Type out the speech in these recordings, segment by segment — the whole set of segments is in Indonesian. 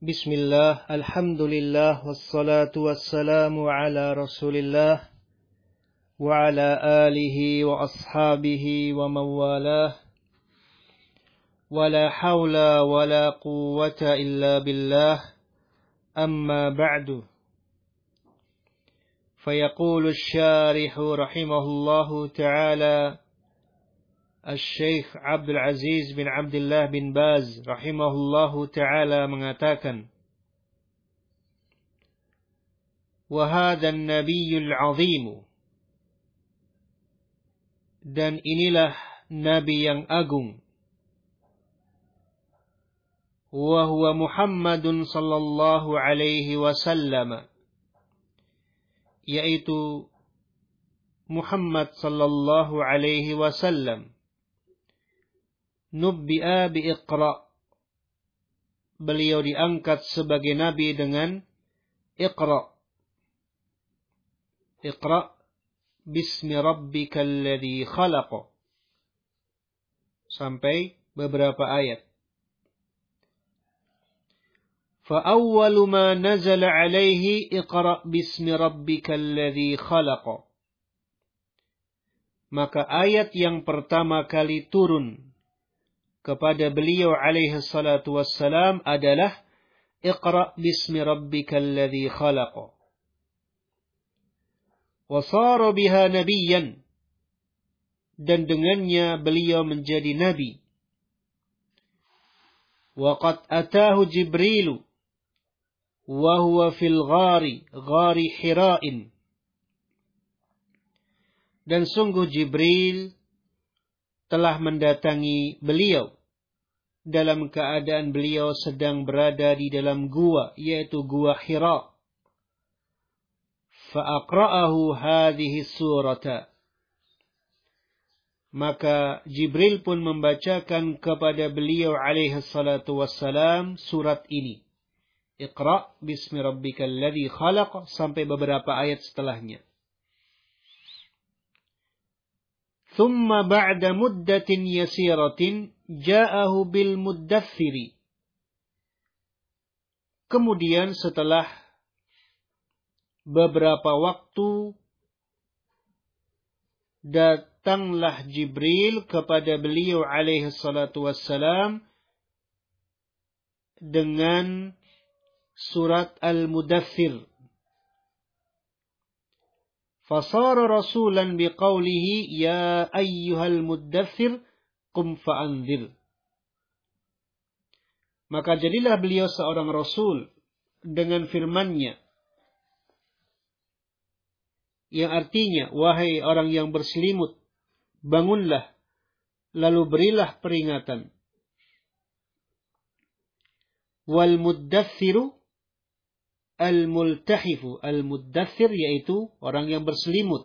Bismillah, alhamdulillah, wassalatu wassalamu ala rasulillah, wa ala alihi wa ashabihi wa mawalah, wa la hawla wa la quwwata illa billah, amma ba'du. Fayaqulu syarihu rahimahullahu ta'ala, Al-Syeikh Abdul Aziz bin Abdullah bin Baz rahimahullahu ta'ala mengatakan, wa hadha an-nabiyyul 'azim, dan inilah nabi yang agung, wa huwa Muhammadun sallallahu alaihi wasallam, yaitu Muhammad sallallahu alaihi wasallam. Nubbi'a bi Iqra, beliau diangkat sebagai nabi dengan Iqra. Iqra bismi rabbikal ladzi khalaq, sampai beberapa ayat. Fa awwalu ma nazala alaihi Iqra bismi rabbikal ladzi khalaq. Maka ayat yang pertama kali turun kepada beliau alaihi salatu wassalam adalah Iqra bismi rabbikal ladzi khalaq. Wa sara biha nabiyyan, dan dengannya beliau menjadi nabi. Wa qad ataahu Jibril wa huwa fil ghari Hira'in. Dan sungguh Jibril telah mendatangi beliau dalam keadaan beliau sedang berada di dalam gua, yaitu gua Hira. Fa'aqra'ahu hadhihi surata, maka Jibril pun membacakan kepada beliau alaihi salatu wassalam surat ini, Iqra bismi rabbikal ladzi khalaq, sampai beberapa ayat setelahnya. Thumma ba'da muddatin yasiratin ja'ahu bil muddaththiri. Kemudian setelah beberapa waktu datanglah Jibril kepada beliau alaihi salatu wassalam dengan surat Al-Mudaththir. Fasara rasulan biqaulihi ya ayyuhal muddaththir qum fa'anzir. Maka jadilah beliau seorang rasul dengan firman-Nya, yang artinya, wahai orang yang berselimut, bangunlah, lalu berilah peringatan. Wal muddaththiru al-multahifu, al-muddaththir yaitu orang yang berselimut.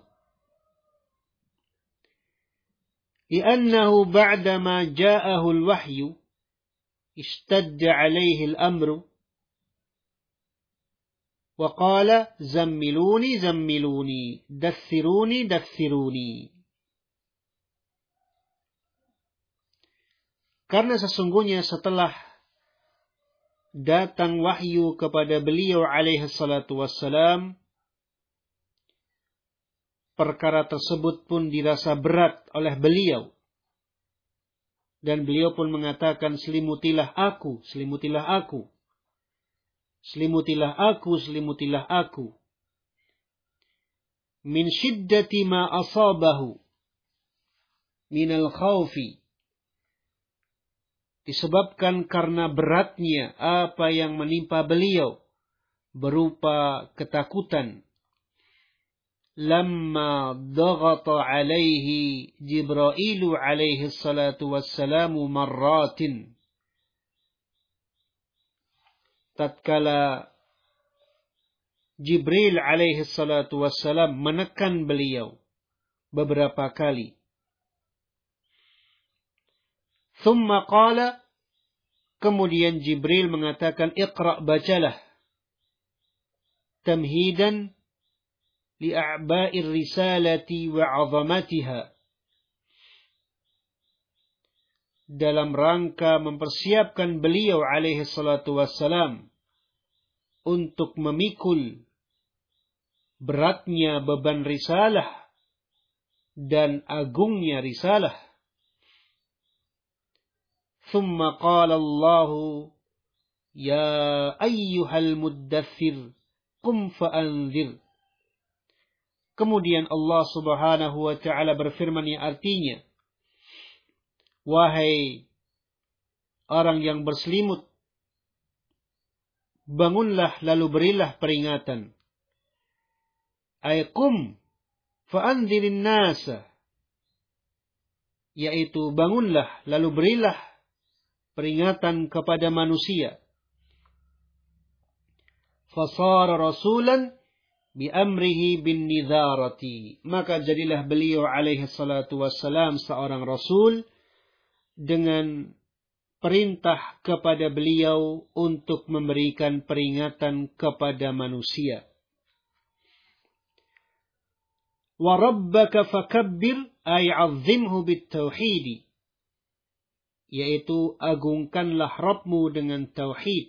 Li'annahu ba'dama ja'ahu al-wahyu ishtadda 'alayhi al-amru wa qala zammiluni zammiluni daththiruni daththiruni. Karena sesungguhnya setelah datang wahyu kepada beliau alaihi salatu wassalam, perkara tersebut pun dirasa berat oleh beliau. Dan beliau pun mengatakan, selimutilah aku, selimutilah aku. Selimutilah aku, selimutilah aku. Min syiddati ma asabahu minal khawfi, disebabkan karena beratnya apa yang menimpa beliau berupa ketakutan. Lamma dhaghata alaihi Jibrailu alaihi salatu wassalamu marratin. Tatkala Jibril alaihi salatu wassalam menekan beliau beberapa kali. Thumma qala, kemudian Jibril mengatakan, Iqra, bacalah. Tamhidan li'a'ba'ir risalati wa 'azamatiha. dalam rangka mempersiapkan beliau alaihi salatu wassalam untuk memikul beratnya beban risalah dan agungnya risalah. Thumma qala Allah, ya ayyuhal muddathir, qum fa'anzir. Kemudian Allah Subhanahu wa ta'ala berfirman yang artinya, wahai orang yang berselimut, bangunlah lalu berilah peringatan. Ay qum fa'anzirin nasa, yaitu bangunlah lalu berilah peringatan kepada manusia. Fasara rasulan biamrihi bin nidharati, maka jadilah beliau alaihi salatu wassalam seorang rasul dengan perintah kepada beliau untuk memberikan peringatan kepada manusia. Wa rabbaka fakabbir ay 'azzimhu bit-tauhid, yaitu agungkanlah Rabbmu dengan tauhid.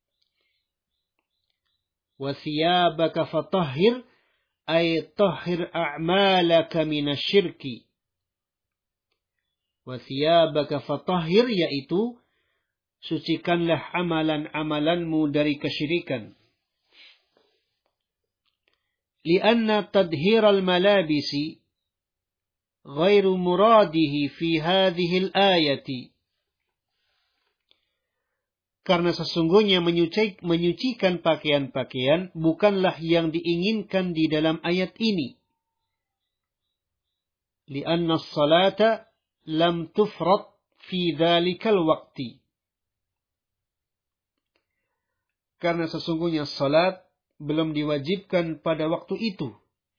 Wa thiyabaka fatahhir ay tahhir a'malaka minasyirki. Wa thiyabaka fatahhir, yaitu sucikanlah amalan-amalanmu dari kesyirikan. Lianna tadhiral malabisi ghairu muradihi fi hadhil ayati. Karena sesungguhnya menyucikan pakaian-pakaian bukanlah yang diinginkan di dalam ayat ini. Lianna as-salata lam tufrad fi dhalikal waqti. Karena sesungguhnya salat belum diwajibkan pada waktu itu.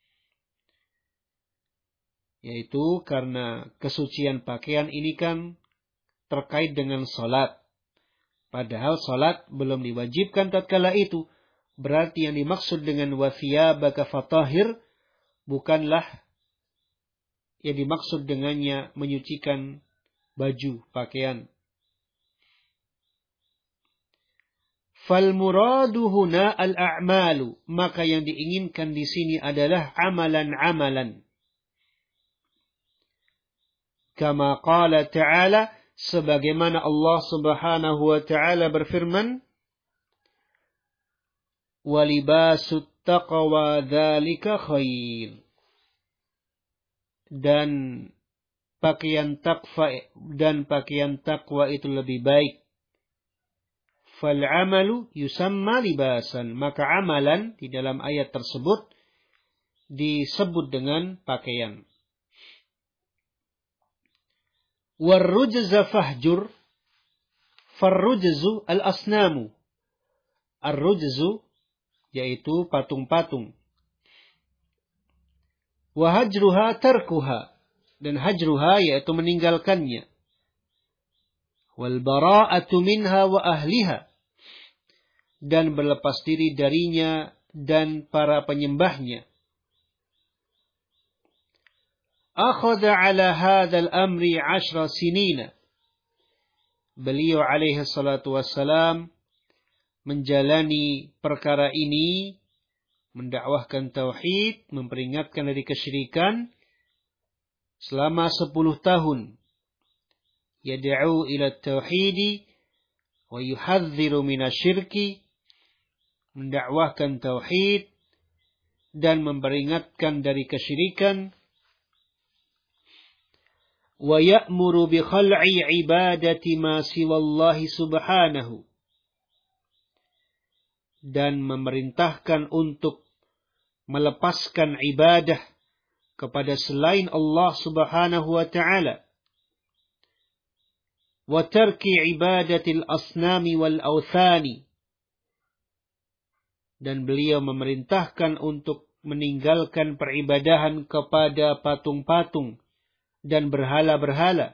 Yaitu karena kesucian pakaian ini kan terkait dengan salat. Padahal salat belum diwajibkan tatkala itu. Berarti yang dimaksud dengan wa thiyabaka fatahhir bukanlah yang dimaksud dengannya menyucikan baju, pakaian. Fal muradu huna al-a'malu, maka yang diinginkan di sini adalah amalan-amalan. Kama qala ta'ala, sebagaimana Allah Subhanahu wa ta'ala berfirman, wa libasut taqwa dzalika khair. Dan pakaian takwa itu lebih baik. Fal'amalu yusamma libasan, maka amalan di dalam ayat tersebut disebut dengan pakaian. Warrujza fahjur, farrujzu al-asnamu. Ar-rujzu yaitu patung-patung. Wa hajruha tarkuha, dan hajruha yaitu meninggalkannya. Wal bara'atu minha wa ahliha, dan berlepas diri darinya dan para penyembahnya. Akhadha ala hadzal amri 10 sinina. Beliau alaihi salatu wassalam menjalani perkara ini, mendakwahkan tauhid, memperingatkan dari kesyirikan selama 10 tahun. Yad'u ila tauhidi wa yuhadziru minasyirki, mendakwahkan tauhid dan memperingatkan dari kesyirikan. Wa ya'muru bi khal'i ibadati ma siwallahi subhanahu, dan memerintahkan untuk melepaskan ibadah kepada selain Allah Subhanahu wa ta'ala. Wa tarki ibadatil asnami wal awthani, dan beliau memerintahkan untuk meninggalkan peribadahan kepada patung-patung dan berhala-berhala.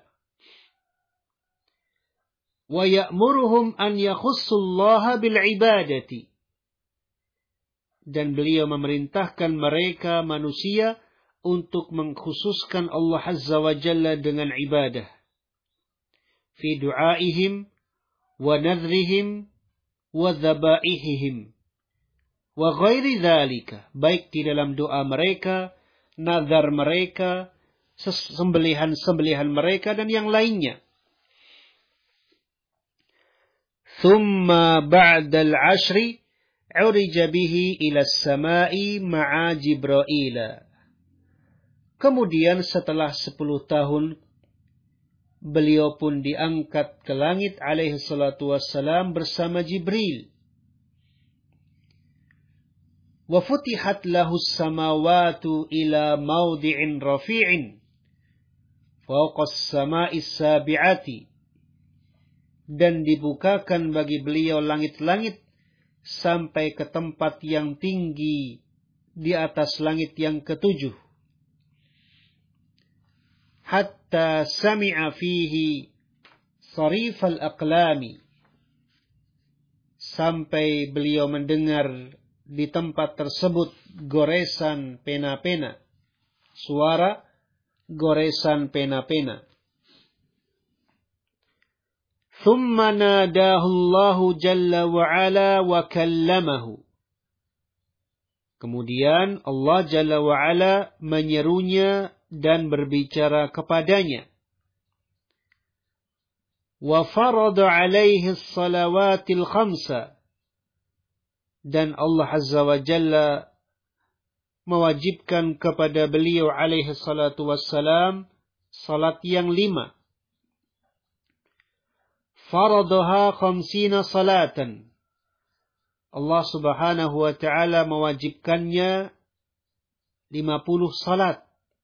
Wa ya'muruhum an yakhussullaha bil ibadati, dan beliau memerintahkan mereka manusia untuk mengkhususkan Allah Azza wa Jalla dengan ibadah. Fi du'aihim wa nadhrihim wa dhabaihihim, wa ghairi dzalika, baik di dalam doa mereka, nazar mereka, sembelihan-sembelihan mereka dan yang lainnya. Thumma ba'da al-'ashri 'urija bihi ila as-sama'i ma'a Jibril. Kemudian setelah 10 tahun beliau pun diangkat ke langit alaihi salatu wassalam bersama Jibril. Wa futihat lahu as-samawatu ila mawdi'in rafi'in fawqa as-sama'i as-sabi'ati. Dan dibukakan bagi beliau langit-langit sampai ke tempat yang tinggi di atas langit yang ketujuh. Hatta sami'a fihi sarifal aqlami. Sampai beliau mendengar di tempat tersebut goresan pena-pena. Suara goresan pena-pena. Thumma nadahu Allahu jalla wa ala wa kallamahu. Kemudian Allah jalla wa ala menyerunya dan berbicara kepadanya. Wa farada alaihi as-salawatil khamsa. Dan Allah azza wa jalla mewajibkan kepada beliau alaihi salatu wassalam salat yang 5. Faradaha 50 salatan. Allah subhanahu wa ta'ala mewajibkannya 50 salat.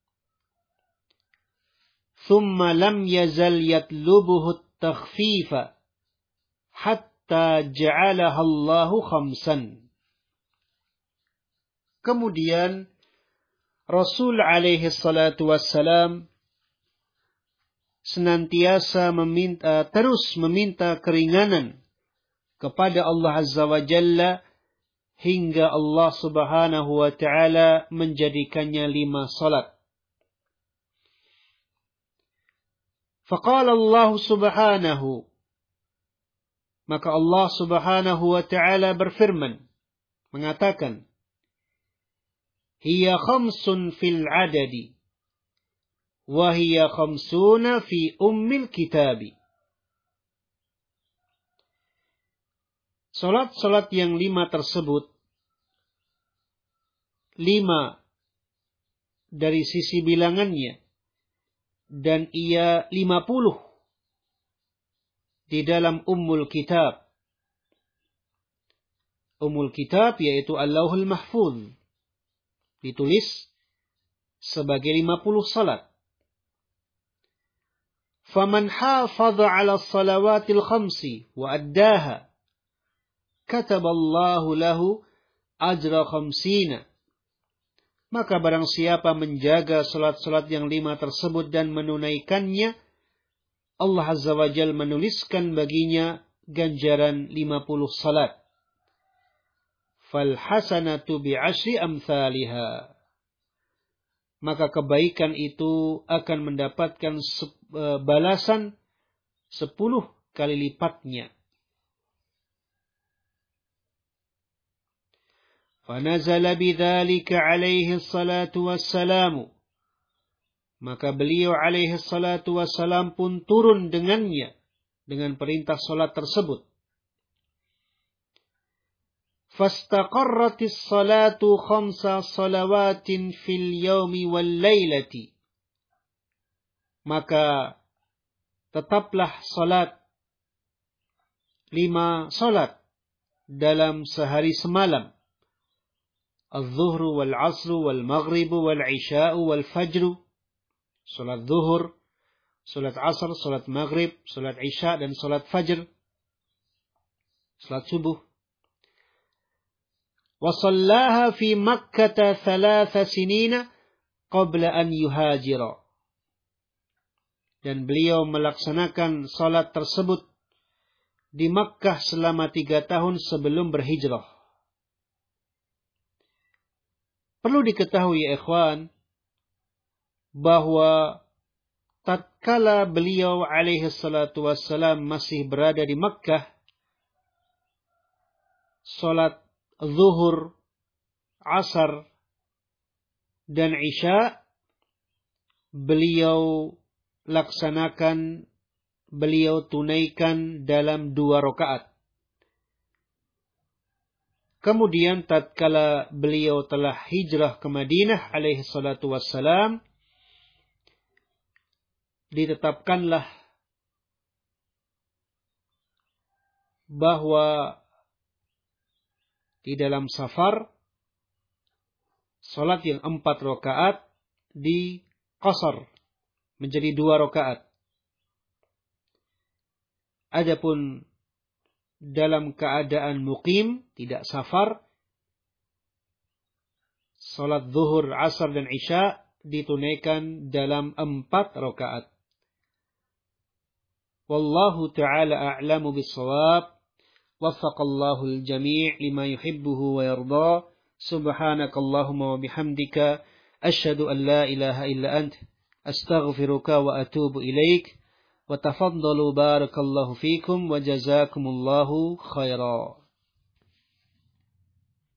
Thumma lam yazal yatlubuhu at-takhfifa hatta ja'alaha Allahu 5. Kemudian Rasul alaihi salatu wassalam senantiasa terus meminta keringanan kepada Allah Azza wa Jalla hingga Allah Subhanahu wa ta'ala menjadikannya 5 salat. Faqala Allah Subhanahu, maka Allah Subhanahu wa ta'ala berfirman, mengatakan, hiya 5 fil adadi wa hiya 50 fi ummil kitabi. Salat-salat yang 5 tersebut, 5 dari sisi bilangannya, dan ia 50 di dalam ummul kitab. Ummul kitab yaitu Al-Lauhul Mahfuz, ditulis sebagai 50 salat. Faman hafadha 'ala as-salawatil 5 wa addaha kataballahu lahu ajra 50. Maka barang siapa menjaga salat-salat yang 5 tersebut dan menunaikannya, Allah Azza wa Jalla menuliskan baginya ganjaran 50 salat. Fal hasanatu bi'ashri amsalha. Maka kebaikan itu akan mendapatkan balasan 10 kali lipatnya. Fanazala bidzalika alaihi salatu wassalamu. Maka beliau alaihi salatu wassalam pun turun dengannya, dengan perintah salat tersebut. Fastaqarratis salatu 5 salawatin fil yaumi wal lailati. Maka tetaplah salat 5 salat dalam sehari semalam. Az-zuhru wal asru wal maghribu wal isya'u wal fajru. Salat zuhur, salat asar, salat maghrib, salat isya dan salat fajr. Salat subuh. Wa sallaha fi Makkah 3 sinina qabla an yuhajira. Dan beliau melaksanakan salat tersebut di Makkah selama 3 tahun sebelum berhijrah. Perlu diketahui ya ikhwan, bahwa tatkala beliau alaihi salatu wassalam masih berada di Makkah, salat zuhur asar dan isya beliau tunaikan dalam 2 rakaat. Kemudian tatkala beliau telah hijrah ke Madinah alaihi salatu wassalam, ditetapkanlah bahwa di dalam safar salat yang 4 rakaat diqasar menjadi 2 rakaat. Adapun dalam keadaan muqim, tidak safar, salat zuhur, asar dan isya ditunaikan dalam 4 rakaat. Wallahu ta'ala a'lamu bis-shawab. Waffaqallahu al-jami' lima yuhibbuhu wa yarda. Subhanakallahumma wa bihamdika asyhadu an la ilaha illa ant astaghfiruka wa atubu ilaik. Wa tafaddalu barakallahu fikum wa jazakumullahu khaira.